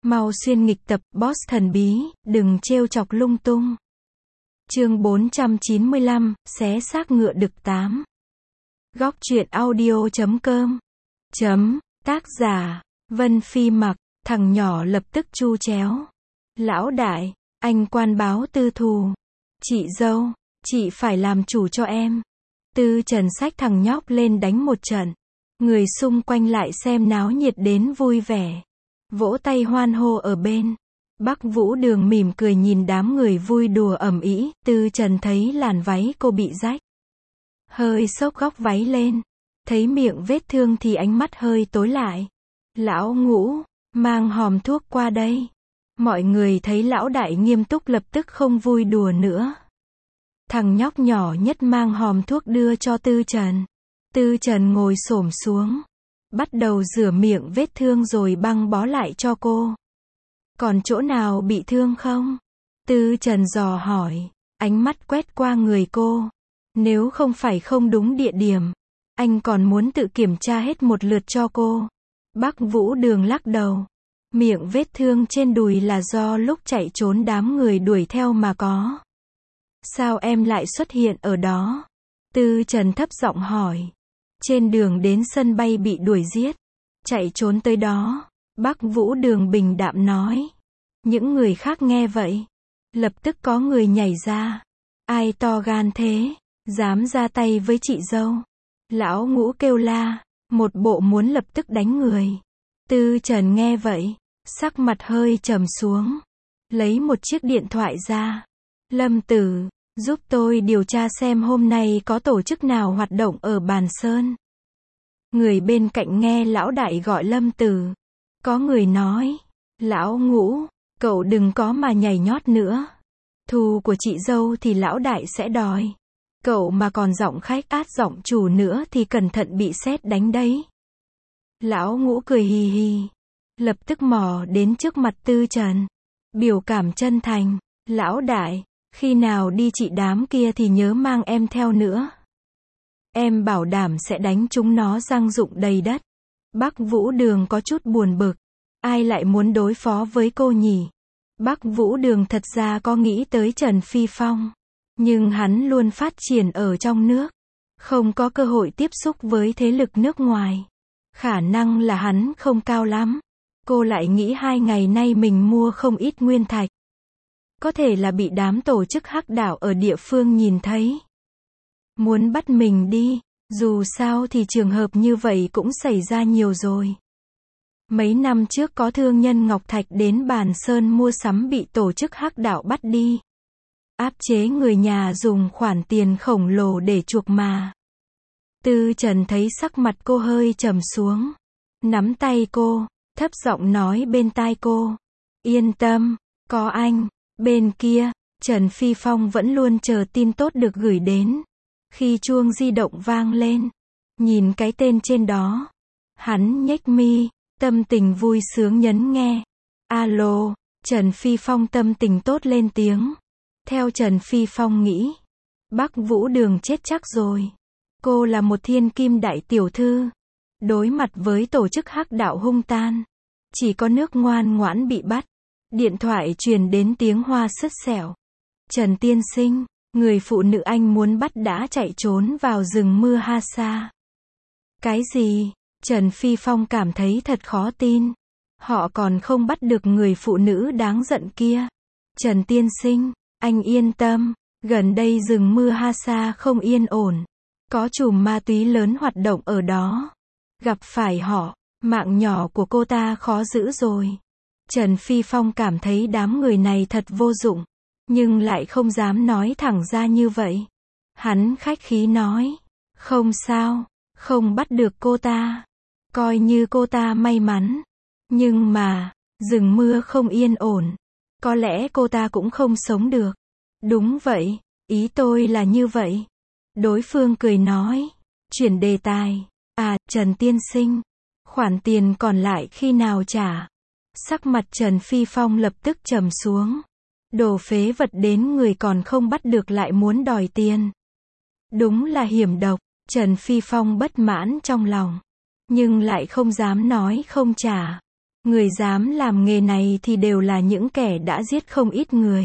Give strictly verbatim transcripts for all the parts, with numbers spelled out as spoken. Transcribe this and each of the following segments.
Mau xuyên nghịch tập, boss thần bí, đừng trêu chọc lung tung. Chương bốn trăm chín mươi lăm, xé xác ngựa đực tám. Góc truyện audio chấm com. Chấm, tác giả, Vân Phi Mặc, thằng nhỏ lập tức chu chéo. Lão đại, anh quan báo tư thù. Chị dâu, chị phải làm chủ cho em. Tư Trần xách thằng nhóc lên đánh một trận. Người xung quanh lại xem náo nhiệt đến vui vẻ. Vỗ tay hoan hô ở bên. Bắc Vũ Đường mỉm cười nhìn đám người vui đùa ầm ĩ. Tư Trần thấy làn váy cô bị rách, hơi xốc góc váy lên. Thấy miệng vết thương thì ánh mắt hơi tối lại. Lão Ngũ, mang hòm thuốc qua đây. Mọi người thấy lão đại nghiêm túc lập tức không vui đùa nữa. Thằng nhóc nhỏ nhất mang hòm thuốc đưa cho Tư Trần. Tư Trần ngồi xổm xuống, bắt đầu rửa miệng vết thương rồi băng bó lại cho cô. Còn chỗ nào bị thương không? Tư Trần dò hỏi, ánh mắt quét qua người cô. Nếu không phải không đúng địa điểm, anh còn muốn tự kiểm tra hết một lượt cho cô. Bắc Vũ Đường lắc đầu. Miệng vết thương trên đùi là do lúc chạy trốn đám người đuổi theo mà có. Sao em lại xuất hiện ở đó? Tư Trần thấp giọng hỏi. Trên đường đến sân bay bị đuổi giết, chạy trốn tới đó. Bắc Vũ Đường bình đạm nói. Những người khác nghe vậy, lập tức có người nhảy ra. Ai to gan thế, dám ra tay với chị dâu? Lão Ngũ kêu la, một bộ muốn lập tức đánh người. Tư Trần nghe vậy, sắc mặt hơi trầm xuống, lấy một chiếc điện thoại ra. Lâm Tử, giúp tôi điều tra xem hôm nay có tổ chức nào hoạt động ở Bàn Sơn. Người bên cạnh nghe lão đại gọi Lâm Tử. Có người nói, Lão Ngũ, cậu đừng có mà nhảy nhót nữa. Thù của chị dâu thì lão đại sẽ đòi. Cậu mà còn giọng khách át giọng chủ nữa thì cẩn thận bị sét đánh đấy. Lão Ngũ cười hì hì, lập tức mò đến trước mặt Tư Trần. Biểu cảm chân thành, lão đại, khi nào đi trị đám kia thì nhớ mang em theo nữa. Em bảo đảm sẽ đánh chúng nó răng rụng đầy đất. Bắc Vũ Đường có chút buồn bực. Ai lại muốn đối phó với cô nhỉ? Bắc Vũ Đường thật ra có nghĩ tới Trần Phi Phong. Nhưng hắn luôn phát triển ở trong nước, không có cơ hội tiếp xúc với thế lực nước ngoài. Khả năng là hắn không cao lắm. Cô lại nghĩ hai ngày nay mình mua không ít nguyên thạch. Có thể là bị đám tổ chức hắc đạo ở địa phương nhìn thấy, muốn bắt mình đi. Dù sao thì trường hợp như vậy cũng xảy ra nhiều rồi. Mấy năm trước có thương nhân Ngọc Thạch đến Bàn Sơn mua sắm bị tổ chức hắc đạo bắt đi. Áp chế người nhà dùng khoản tiền khổng lồ để chuộc mà. Tư Trần thấy sắc mặt cô hơi trầm xuống, nắm tay cô, thấp giọng nói bên tai cô. Yên tâm, có anh. Bên kia, Trần Phi Phong vẫn luôn chờ tin tốt được gửi đến. Khi chuông di động vang lên, nhìn cái tên trên đó, hắn nhếch mi, tâm tình vui sướng nhấn nghe. Alo, Trần Phi Phong tâm tình tốt lên tiếng. Theo Trần Phi Phong nghĩ, Bắc Vũ Đường chết chắc rồi. Cô là một thiên kim đại tiểu thư, đối mặt với tổ chức hắc đạo hung tan, chỉ có nước ngoan ngoãn bị bắt. Điện thoại truyền đến tiếng hoa sứt sẻo. Trần tiên sinh, người phụ nữ anh muốn bắt đã chạy trốn vào rừng mưa ha sa. Cái gì? Trần Phi Phong cảm thấy thật khó tin. Họ còn không bắt được người phụ nữ đáng giận kia. Trần tiên sinh, anh yên tâm, gần đây rừng mưa ha sa không yên ổn. Có chùm ma túy lớn hoạt động ở đó. Gặp phải họ, mạng nhỏ của cô ta khó giữ rồi. Trần Phi Phong cảm thấy đám người này thật vô dụng, nhưng lại không dám nói thẳng ra như vậy. Hắn khách khí nói, không sao, không bắt được cô ta. Coi như cô ta may mắn. Nhưng mà, rừng mưa không yên ổn. Có lẽ cô ta cũng không sống được. Đúng vậy, ý tôi là như vậy. Đối phương cười nói, chuyển đề tài. À, Trần tiên sinh, khoản tiền còn lại khi nào trả? Sắc mặt Trần Phi Phong lập tức trầm xuống. Đồ phế vật đến người còn không bắt được lại muốn đòi tiền. Đúng là hiểm độc. Trần Phi Phong bất mãn trong lòng, nhưng lại không dám nói không trả. Người dám làm nghề này thì đều là những kẻ đã giết không ít người.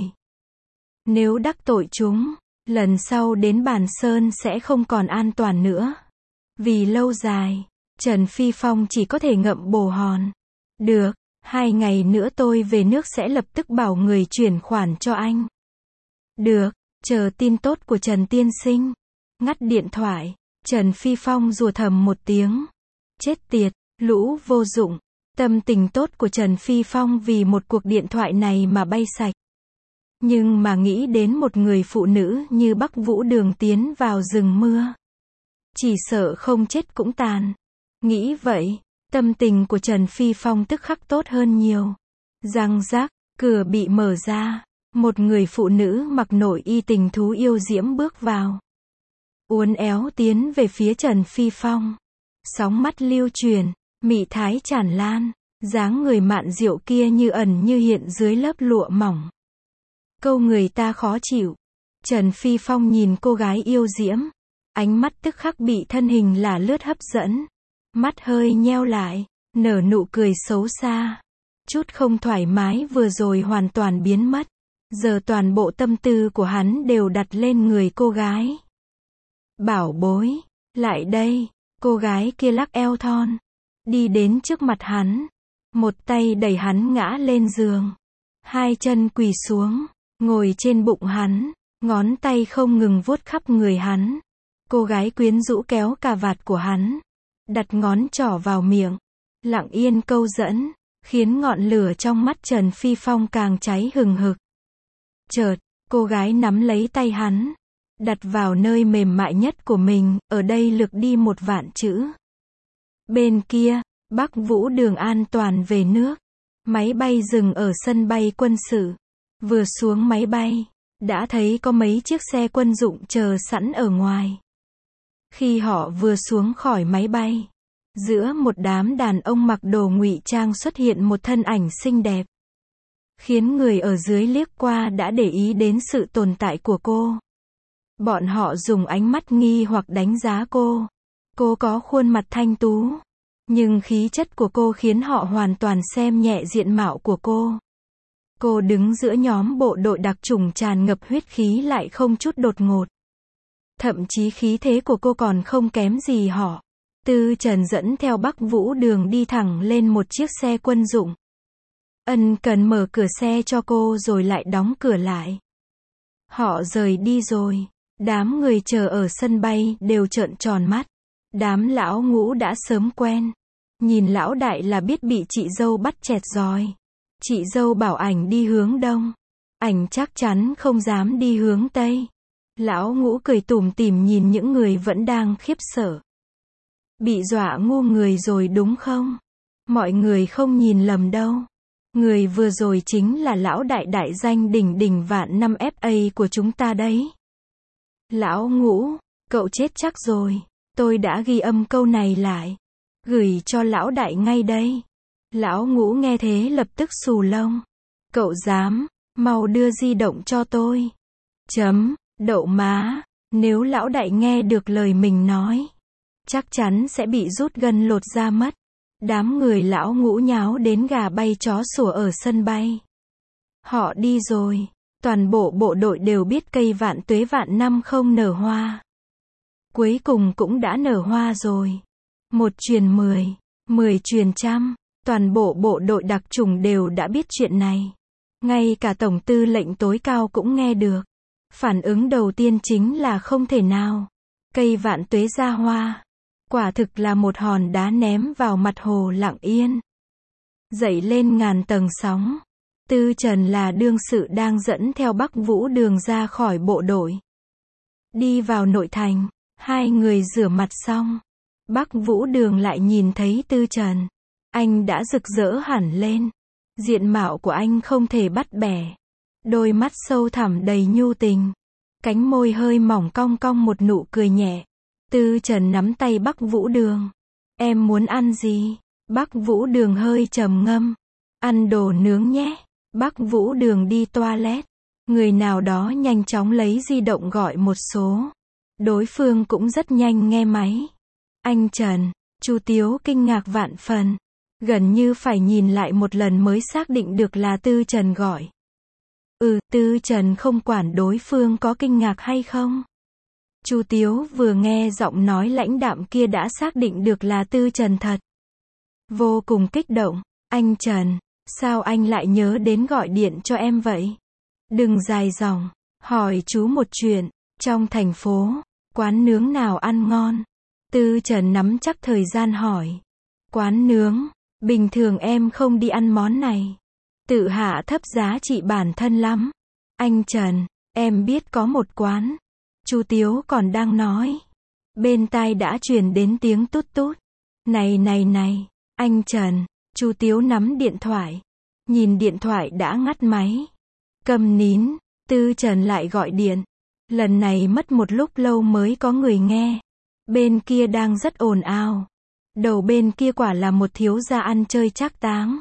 Nếu đắc tội chúng, lần sau đến Bàn Sơn sẽ không còn an toàn nữa. Vì lâu dài, Trần Phi Phong chỉ có thể ngậm bồ hòn. Được, hai ngày nữa tôi về nước sẽ lập tức bảo người chuyển khoản cho anh. Được, chờ tin tốt của Trần tiên sinh. Ngắt điện thoại, Trần Phi Phong rủa thầm một tiếng. Chết tiệt, lũ vô dụng. Tâm tình tốt của Trần Phi Phong vì một cuộc điện thoại này mà bay sạch. Nhưng mà nghĩ đến một người phụ nữ như Bắc Vũ Đường tiến vào rừng mưa, chỉ sợ không chết cũng tàn. Nghĩ vậy, tâm tình của Trần Phi Phong tức khắc tốt hơn nhiều. Răng rắc, cửa bị mở ra, một người phụ nữ mặc nội y tình thú yêu diễm bước vào. Uốn éo tiến về phía Trần Phi Phong. Sóng mắt lưu chuyển, mị thái tràn lan, dáng người mạn diệu kia như ẩn như hiện dưới lớp lụa mỏng. Câu người ta khó chịu. Trần Phi Phong nhìn cô gái yêu diễm, ánh mắt tức khắc bị thân hình là lướt hấp dẫn. Mắt hơi nheo lại, nở nụ cười xấu xa. Chút không thoải mái vừa rồi hoàn toàn biến mất. Giờ toàn bộ tâm tư của hắn đều đặt lên người cô gái. Bảo bối, lại đây. Cô gái kia lắc eo thon, đi đến trước mặt hắn, một tay đẩy hắn ngã lên giường, hai chân quỳ xuống, ngồi trên bụng hắn, ngón tay không ngừng vuốt khắp người hắn. Cô gái quyến rũ kéo cà vạt của hắn, đặt ngón trỏ vào miệng, lặng yên câu dẫn, khiến ngọn lửa trong mắt Trần Phi Phong càng cháy hừng hực. Chợt, cô gái nắm lấy tay hắn, đặt vào nơi mềm mại nhất của mình, ở đây lược đi một vạn chữ. Bên kia, Bắc Vũ Đường an toàn về nước. Máy bay dừng ở sân bay quân sự. Vừa xuống máy bay, đã thấy có mấy chiếc xe quân dụng chờ sẵn ở ngoài. Khi họ vừa xuống khỏi máy bay, giữa một đám đàn ông mặc đồ ngụy trang xuất hiện một thân ảnh xinh đẹp, khiến người ở dưới liếc qua đã để ý đến sự tồn tại của cô. Bọn họ dùng ánh mắt nghi hoặc đánh giá cô. Cô có khuôn mặt thanh tú, nhưng khí chất của cô khiến họ hoàn toàn xem nhẹ diện mạo của cô. Cô đứng giữa nhóm bộ đội đặc chủng tràn ngập huyết khí lại không chút đột ngột. Thậm chí khí thế của cô còn không kém gì họ. Tư Trần dẫn theo Bắc Vũ Đường đi thẳng lên một chiếc xe quân dụng. Ân cần mở cửa xe cho cô rồi lại đóng cửa lại. Họ rời đi rồi. Đám người chờ ở sân bay đều trợn tròn mắt. Đám lão ngũ đã sớm quen. Nhìn lão đại là biết bị chị dâu bắt chẹt roi. Chị dâu bảo ảnh đi hướng đông. Ảnh chắc chắn không dám đi hướng tây. Lão ngũ cười tủm tỉm nhìn những người vẫn đang khiếp sợ. Bị dọa ngu người rồi đúng không? Mọi người không nhìn lầm đâu. Người vừa rồi chính là lão đại đại danh đỉnh đỉnh vạn năm ép a của chúng ta đấy. Lão ngũ, cậu chết chắc rồi. Tôi đã ghi âm câu này lại. Gửi cho lão đại ngay đây. Lão ngũ nghe thế lập tức xù lông. Cậu dám, mau đưa di động cho tôi. Chấm, đậu má, nếu lão đại nghe được lời mình nói, chắc chắn sẽ bị rút gân lột da mất. Đám người lão ngũ nháo đến gà bay chó sủa ở sân bay. Họ đi rồi. Toàn bộ bộ đội đều biết cây vạn tuế vạn năm không nở hoa. Cuối cùng cũng đã nở hoa rồi. Một truyền mười, mười truyền trăm. Toàn bộ bộ đội đặc chủng đều đã biết chuyện này. Ngay cả tổng tư lệnh tối cao cũng nghe được. Phản ứng đầu tiên chính là không thể nào. Cây vạn tuế ra hoa. Quả thực là một hòn đá ném vào mặt hồ lặng yên. Dậy lên ngàn tầng sóng. Tư Trần là đương sự đang dẫn theo Bắc Vũ Đường ra khỏi bộ đội. Đi vào nội thành, hai người rửa mặt xong. Bắc Vũ Đường lại nhìn thấy Tư Trần. Anh đã rực rỡ hẳn lên. Diện mạo của anh không thể bắt bẻ. Đôi mắt sâu thẳm đầy nhu tình. Cánh môi hơi mỏng cong cong một nụ cười nhẹ. Tư Trần nắm tay Bắc Vũ Đường. Em muốn ăn gì? Bắc Vũ Đường hơi trầm ngâm. Ăn đồ nướng nhé. Bắc Vũ Đường đi toilet. Người nào đó nhanh chóng lấy di động gọi một số. Đối phương cũng rất nhanh nghe máy. Anh Trần. Chu Tiếu kinh ngạc vạn phần. Gần như phải nhìn lại một lần mới xác định được là Tư Trần gọi. Ừ, Tư Trần không quản đối phương có kinh ngạc hay không. Chu Tiếu vừa nghe giọng nói lãnh đạm kia đã xác định được là Tư Trần thật. Vô cùng kích động. Anh Trần, sao anh lại nhớ đến gọi điện cho em vậy? Đừng dài dòng, hỏi chú một chuyện, trong thành phố, quán nướng nào ăn ngon? Tư Trần nắm chắc thời gian hỏi. Quán nướng, bình thường em không đi ăn món này. Tự hạ thấp giá trị bản thân lắm. Anh Trần, em biết có một quán. Chu Tiếu còn đang nói. Bên tai đã truyền đến tiếng tút tút. Này này này, anh Trần. Chu Tiếu nắm điện thoại. Nhìn điện thoại đã ngắt máy. Câm nín, Tư Trần lại gọi điện. Lần này mất một lúc lâu mới có người nghe. Bên kia đang rất ồn ào. Đầu bên kia quả là một thiếu gia ăn chơi trác táng.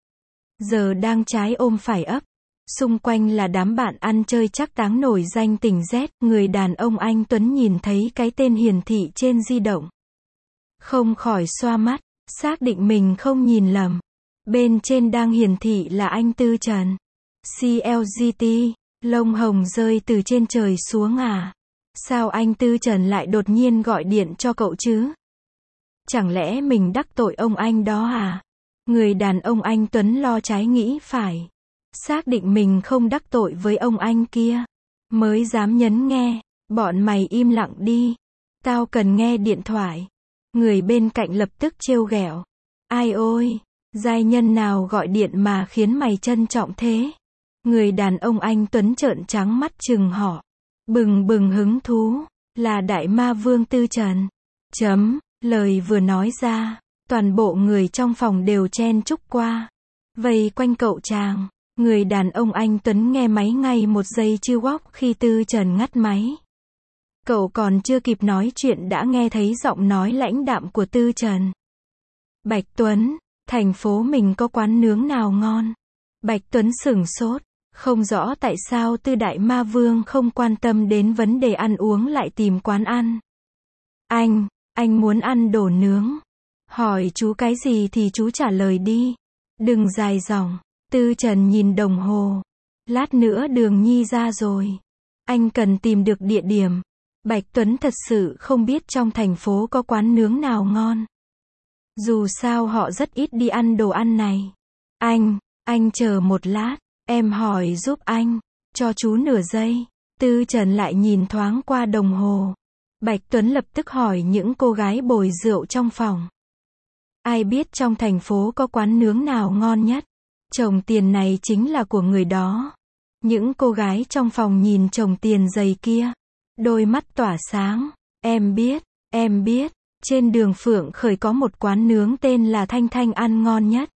Giờ đang trái ôm phải ấp. Xung quanh là đám bạn ăn chơi trác táng nổi danh tỉnh Z. Người đàn ông anh Tuấn nhìn thấy cái tên hiển thị trên di động. Không khỏi xoa mắt, xác định mình không nhìn lầm. Bên trên đang hiển thị là anh Tư Trần. xê lờ giê tê, lông hồng rơi từ trên trời xuống à? Sao anh Tư Trần lại đột nhiên gọi điện cho cậu chứ? Chẳng lẽ mình đắc tội ông anh đó à? Người đàn ông anh Tuấn lo trái nghĩ phải. Xác định mình không đắc tội với ông anh kia. Mới dám nhấn nghe. Bọn mày im lặng đi. Tao cần nghe điện thoại. Người bên cạnh lập tức trêu ghẹo. Ai ôi, giai nhân nào gọi điện mà khiến mày trân trọng thế? Người đàn ông anh Tuấn trợn trắng mắt chừng họ. Bừng bừng hứng thú. Là đại ma vương Tư Trần. Chấm. Lời vừa nói ra, toàn bộ người trong phòng đều chen chúc qua. Vây quanh cậu chàng. Người đàn ông anh Tuấn nghe máy ngay một giây chưa wóc khi Tư Trần ngắt máy. Cậu còn chưa kịp nói chuyện đã nghe thấy giọng nói lãnh đạm của Tư Trần. Bạch Tuấn, thành phố mình có quán nướng nào ngon? Bạch Tuấn sửng sốt, không rõ tại sao Tư Đại Ma Vương không quan tâm đến vấn đề ăn uống lại tìm quán ăn. Anh, anh muốn ăn đồ nướng. Hỏi chú cái gì thì chú trả lời đi. Đừng dài dòng. Tư Trần nhìn đồng hồ. Lát nữa Đường Nhi ra rồi. Anh cần tìm được địa điểm. Bạch Tuấn thật sự không biết trong thành phố có quán nướng nào ngon. Dù sao họ rất ít đi ăn đồ ăn này. Anh, anh chờ một lát. Em hỏi giúp anh. Cho chú nửa giây. Tư Trần lại nhìn thoáng qua đồng hồ. Bạch Tuấn lập tức hỏi những cô gái bồi rượu trong phòng. Ai biết trong thành phố có quán nướng nào ngon nhất? Chồng tiền này chính là của người đó. Những cô gái trong phòng nhìn chồng tiền dày kia. Đôi mắt tỏa sáng. Em biết, em biết. Trên đường Phượng Khởi có một quán nướng tên là Thanh Thanh ăn ngon nhất.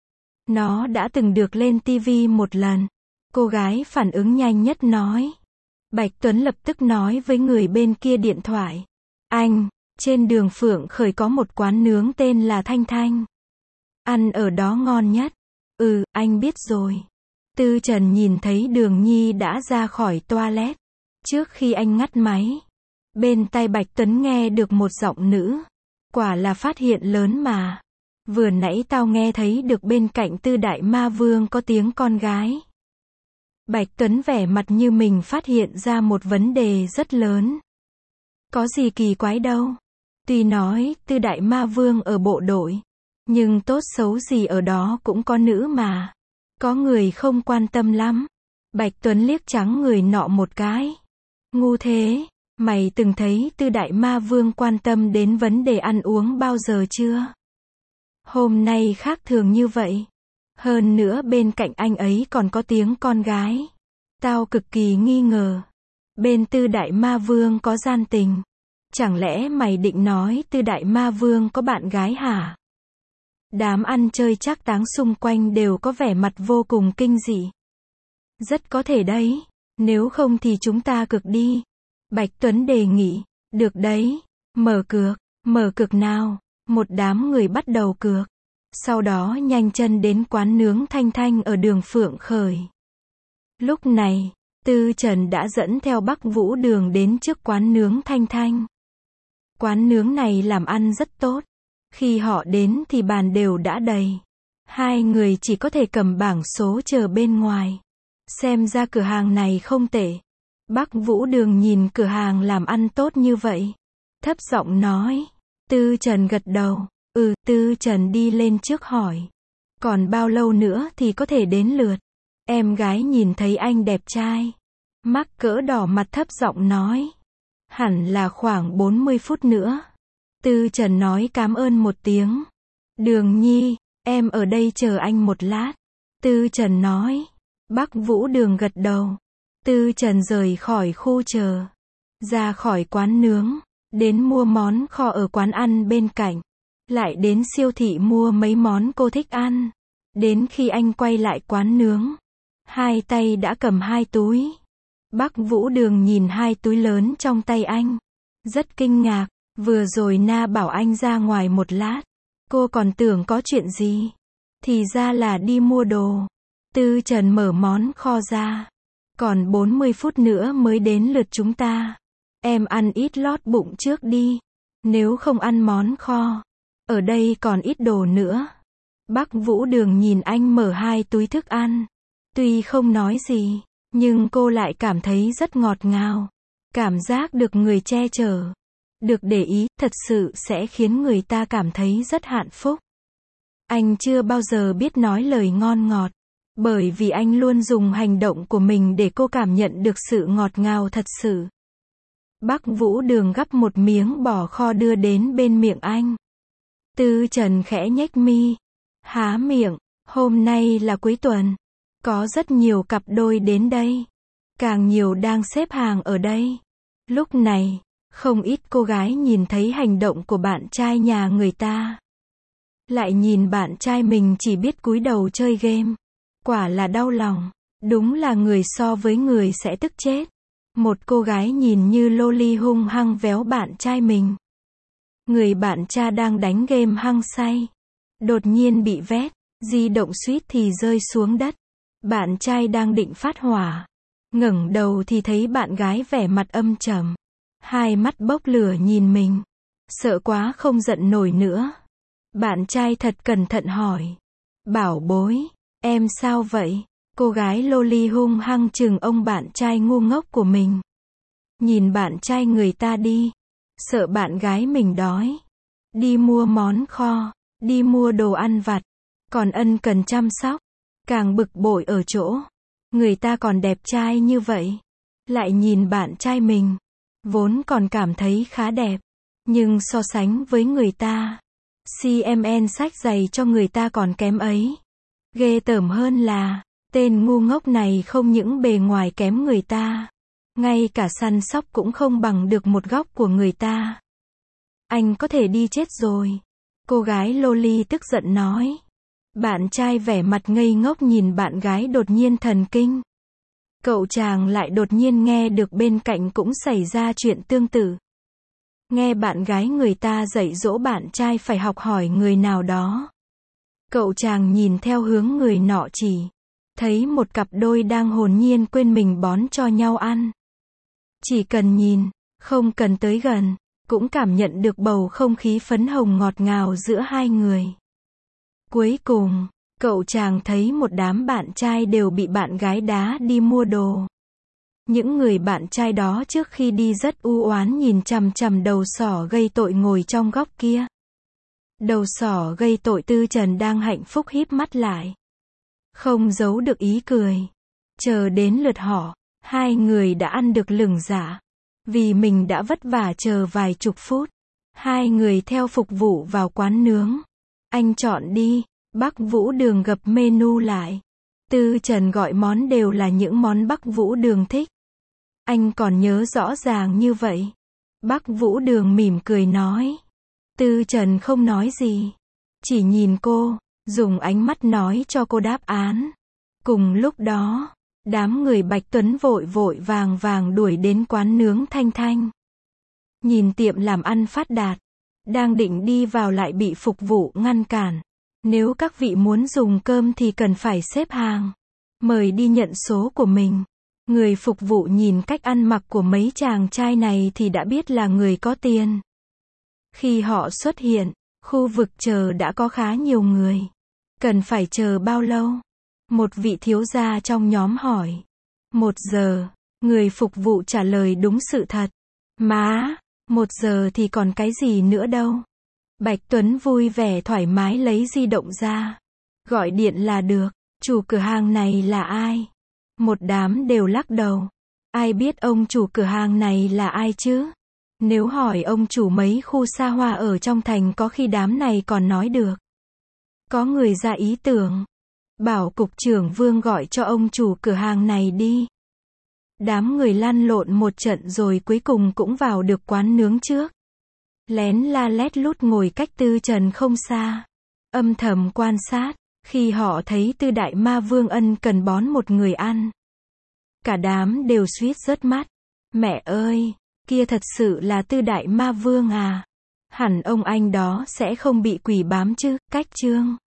Nó đã từng được lên ti vi một lần. Cô gái phản ứng nhanh nhất nói. Bạch Tuấn lập tức nói với người bên kia điện thoại. Anh, trên đường Phượng Khởi có một quán nướng tên là Thanh Thanh. Ăn ở đó ngon nhất. Ừ, anh biết rồi. Tư Trần nhìn thấy Đường Nhi đã ra khỏi toilet. Trước khi anh ngắt máy. Bên tai Bạch Tuấn nghe được một giọng nữ. Quả là phát hiện lớn mà. Vừa nãy tao nghe thấy được bên cạnh Tư Đại Ma Vương có tiếng con gái. Bạch Tuấn vẻ mặt như mình phát hiện ra một vấn đề rất lớn. Có gì kỳ quái đâu. Tuy nói Tư Đại Ma Vương ở bộ đội. Nhưng tốt xấu gì ở đó cũng có nữ mà. Có người không quan tâm lắm. Bạch Tuấn liếc trắng người nọ một cái. Ngu thế, mày từng thấy Tư Đại Ma Vương quan tâm đến vấn đề ăn uống bao giờ chưa? Hôm nay khác thường như vậy. Hơn nữa bên cạnh anh ấy còn có tiếng con gái. Tao cực kỳ nghi ngờ. Bên Tư Đại Ma Vương có gian tình. Chẳng lẽ mày định nói Tư Đại Ma Vương có bạn gái hả? Đám ăn chơi trác táng xung quanh đều có vẻ mặt vô cùng kinh dị. Rất có thể đấy. Nếu không thì chúng ta cược đi. Bạch Tuấn đề nghị. Được đấy. Mở cược. Mở cược nào. Một đám người bắt đầu cược. Sau đó nhanh chân đến quán nướng Thanh Thanh ở đường Phượng Khởi. Lúc này, Tư Trần đã dẫn theo Bắc Vũ Đường đến trước quán nướng Thanh Thanh. Quán nướng này làm ăn rất tốt. Khi họ đến thì bàn đều đã đầy. Hai người chỉ có thể cầm bảng số chờ bên ngoài. Xem ra cửa hàng này không tệ. Bác Vũ Đường nhìn cửa hàng làm ăn tốt như vậy. Thấp giọng nói. Tư Trần gật đầu. Ừ, Tư Trần đi lên trước hỏi. Còn bao lâu nữa thì có thể đến lượt? Em gái nhìn thấy anh đẹp trai. Mắt cỡ đỏ mặt thấp giọng nói. Hẳn là khoảng bốn mươi phút nữa. Tư Trần nói cảm ơn một tiếng. Đường Nhi, em ở đây chờ anh một lát. Tư Trần nói. Bác Vũ Đường gật đầu. Tư Trần rời khỏi khu chờ. Ra khỏi quán nướng. Đến mua món kho ở quán ăn bên cạnh. Lại đến siêu thị mua mấy món cô thích ăn. Đến khi anh quay lại quán nướng. Hai tay đã cầm hai túi. Bác Vũ Đường nhìn hai túi lớn trong tay anh. Rất kinh ngạc. Vừa rồi Na bảo anh ra ngoài một lát. Cô còn tưởng có chuyện gì. Thì ra là đi mua đồ. Tư Trần mở món kho ra. Còn bốn mươi phút nữa mới đến lượt chúng ta. Em ăn ít lót bụng trước đi. Nếu không ăn món kho. Ở đây còn ít đồ nữa. Bác Vũ Đường nhìn anh mở hai túi thức ăn. Tuy không nói gì, nhưng cô lại cảm thấy rất ngọt ngào. Cảm giác được người che chở. Được để ý, thật sự sẽ khiến người ta cảm thấy rất hạnh phúc. Anh chưa bao giờ biết nói lời ngon ngọt. Bởi vì anh luôn dùng hành động của mình để cô cảm nhận được sự ngọt ngào thật sự. Bác Vũ Đường gắp một miếng bò kho đưa đến bên miệng anh. Tư Trần khẽ nhếch mi. Há miệng. Hôm nay là cuối tuần. Có rất nhiều cặp đôi đến đây. Càng nhiều đang xếp hàng ở đây. Lúc này, không ít cô gái nhìn thấy hành động của bạn trai nhà người ta. Lại nhìn bạn trai mình chỉ biết cúi đầu chơi game. Quả là đau lòng. Đúng là người so với người sẽ tức chết. Một cô gái nhìn như loli hung hăng véo bạn trai mình. Người bạn trai đang đánh game hăng say. Đột nhiên bị vét. Di động suýt thì rơi xuống đất. Bạn trai đang định phát hỏa. Ngẩng đầu thì thấy bạn gái vẻ mặt âm trầm. Hai mắt bốc lửa nhìn mình. Sợ quá không giận nổi nữa. Bạn trai thật cẩn thận hỏi. Bảo bối, em sao vậy? Cô gái loli hung hăng chừng ông bạn trai ngu ngốc của mình. Nhìn bạn trai người ta đi. Sợ bạn gái mình đói. Đi mua món kho. Đi mua đồ ăn vặt. Còn ân cần chăm sóc. Càng bực bội ở chỗ. Người ta còn đẹp trai như vậy. Lại nhìn bạn trai mình. Vốn còn cảm thấy khá đẹp. Nhưng so sánh với người ta. xê em en xách giày cho người ta còn kém ấy. Ghê tởm hơn là. Tên ngu ngốc này không những bề ngoài kém người ta. Ngay cả săn sóc cũng không bằng được một góc của người ta. Anh có thể đi chết rồi. Cô gái loli tức giận nói. Bạn trai vẻ mặt ngây ngốc nhìn bạn gái đột nhiên thần kinh. Cậu chàng lại đột nhiên nghe được bên cạnh cũng xảy ra chuyện tương tự. Nghe bạn gái người ta dạy dỗ bạn trai phải học hỏi người nào đó. Cậu chàng nhìn theo hướng người nọ chỉ. Thấy một cặp đôi đang hồn nhiên quên mình bón cho nhau ăn. Chỉ cần nhìn, không cần tới gần, cũng cảm nhận được bầu không khí phấn hồng ngọt ngào giữa hai người. Cuối cùng, cậu chàng thấy một đám bạn trai đều bị bạn gái đá đi mua đồ. Những người bạn trai đó trước khi đi rất u oán nhìn chằm chằm đầu sỏ gây tội ngồi trong góc kia. Đầu sỏ gây tội Tư Trần đang hạnh phúc híp mắt lại. Không giấu được ý cười. Chờ đến lượt họ, hai người đã ăn được lửng dạ. Vì mình đã vất vả chờ vài chục phút. Hai người theo phục vụ vào quán nướng. Anh chọn đi. Bác Vũ Đường gập menu lại. Tư Trần gọi món đều là những món Bác Vũ Đường thích. Anh còn nhớ rõ ràng như vậy. Bác Vũ Đường mỉm cười nói. Tư Trần không nói gì. Chỉ nhìn cô, dùng ánh mắt nói cho cô đáp án. Cùng lúc đó, đám người Bạch Tuấn vội vội vàng vàng đuổi đến quán nướng Thanh Thanh. Nhìn tiệm làm ăn phát đạt. Đang định đi vào lại bị phục vụ ngăn cản. Nếu các vị muốn dùng cơm thì cần phải xếp hàng. Mời đi nhận số của mình. Người phục vụ nhìn cách ăn mặc của mấy chàng trai này thì đã biết là người có tiền. Khi họ xuất hiện, Khu vực chờ đã có khá nhiều người. Cần phải chờ bao lâu? Một vị thiếu gia trong nhóm hỏi. Một giờ. Người phục vụ trả lời đúng sự thật. Má, một giờ thì còn cái gì nữa đâu. Bạch Tuấn vui vẻ thoải mái lấy di động ra. Gọi điện là được. Chủ cửa hàng này là ai? Một đám đều lắc đầu. Ai biết ông chủ cửa hàng này là ai chứ? Nếu hỏi ông chủ mấy khu xa hoa ở trong thành có khi đám này còn nói được. Có người ra ý tưởng. Bảo cục trưởng Vương gọi cho ông chủ cửa hàng này đi. Đám người lăn lộn một trận rồi cuối cùng cũng vào được quán nướng trước. Lén la lét lút ngồi cách Tư Trần không xa. Âm thầm quan sát. Khi họ thấy Tư Đại Ma Vương ân cần bón một người ăn. Cả đám đều suýt rớt mắt. Mẹ ơi, kia thật sự là Tư Đại Ma Vương à? Hẳn ông anh đó sẽ không bị quỷ bám chứ, cách chương.